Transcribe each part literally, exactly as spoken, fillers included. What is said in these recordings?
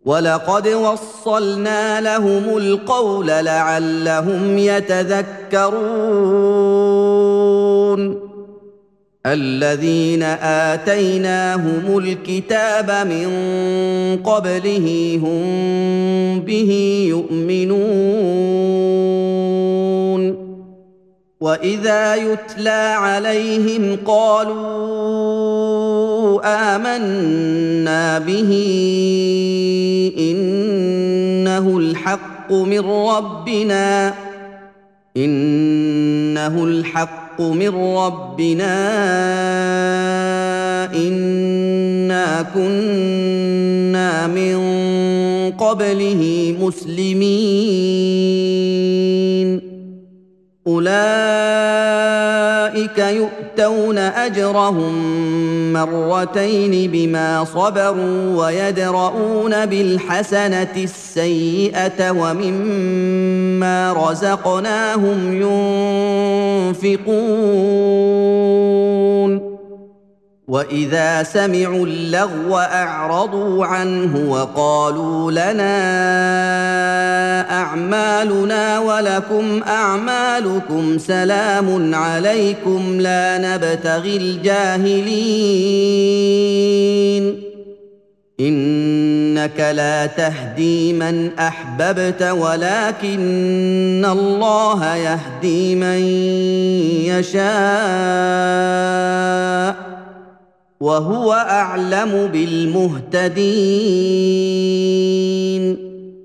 وَلَقَدْ وَصَّلْنَا لَهُمُ الْقَوْلَ لَعَلَّهُمْ يَتَذَكَّرُونَ الَّذِينَ آتَيْنَاهُمُ الْكِتَابَ مِن قَبْلِهِ هُم بِهِ يُؤْمِنُونَ وَإِذَا يُتْلَىٰ عَلَيْهِمْ قَالُوا آمَنَّا بِهِ إِنَّهُ الْحَقُّ مِن رَّبِّنَا إِنَّهُ الْحَقُّ مِن رَّبِّنَا إِنَّا كُنَّا مِن قَبْلِهِ مُسْلِمِينَ أُولَٰئِكَ يُؤْتَوْنَ أَجْرَهُم مَّرَّتَيْنِ بِمَا صَبَرُوا وَيَدْرَءُونَ بِالْحَسَنَةِ السَّيِّئَةَ وَمِمَّا رَزَقْنَاهُمْ يُنفِقُونَ وَإِذَا سَمِعُوا اللَّغْوَ أَعْرَضُوا عَنْهُ وَقَالُوا لَنَا أَعْمَالُنَا وَلَكُمْ أَعْمَالُكُمْ سَلَامٌ عَلَيْكُمْ لَا نَبْتَغِي الْجَاهِلِينَ إِنَّكَ لَا تَهْدِي مَنْ أَحْبَبْتَ وَلَكِنَّ اللَّهَ يَهْدِي مَن يَشَاءُ وَهُوَ أَعْلَمُ بِالْمُهْتَدِينَ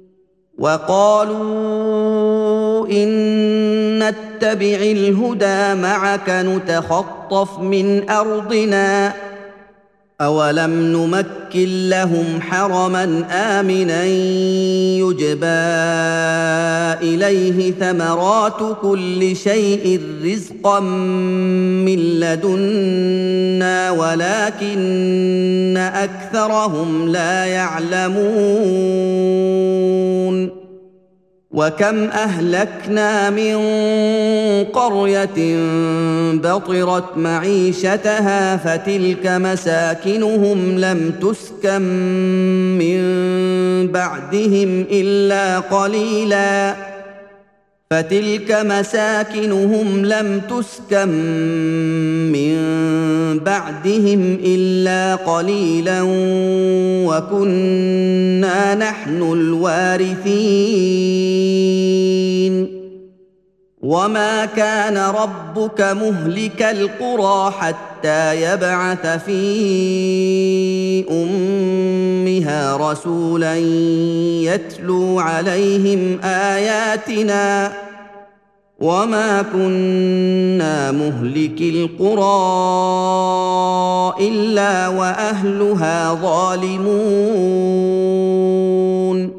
وَقَالُوا إِن نَّتَّبِعِ الْهُدَىٰ مَعَكَ نُتَخَطَّفْ مِنْ أَرْضِنَا أَوَلَمْ نُمَكِّن لَّهُمْ حَرَمًا آمِنًا يُجْبَىٰ إِلَيْهِ ثَمَرَاتُ كُلِّ شَيْءٍ رِّزْقًا مِّن لَّدُنَّا وَلَٰكِنَّ أَكْثَرَهُمْ لَا يَعْلَمُونَ وَكَمْ أَهْلَكْنَا مِن قَرْيَةٍ بَطِرَتْ مَعِيشَتَهَا فَتِلْكَ مَسَاكِنُهُمْ لَمْ تُسْكَن مِّن بَعْدِهِمْ إِلَّا قَلِيلًا فَتِلْكَ مَسَاكِنُهُمْ لَمْ تُسْكَن مِّن بَعْدِهِمْ إِلَّا قَلِيلًا وَكُنَّا نَحْنُ الْوَارِثِينَ وَمَا كَانَ رَبُّكَ مُهْلِكَ الْقُرَىٰ حَتَّىٰ يَبْعَثَ فِي أُمِّهَا رَسُولًا يَتْلُو عَلَيْهِمْ آيَاتِنَا وَمَا كُنَّا مُهْلِكِي الْقُرَىٰ إِلَّا وَأَهْلُهَا ظَالِمُونَ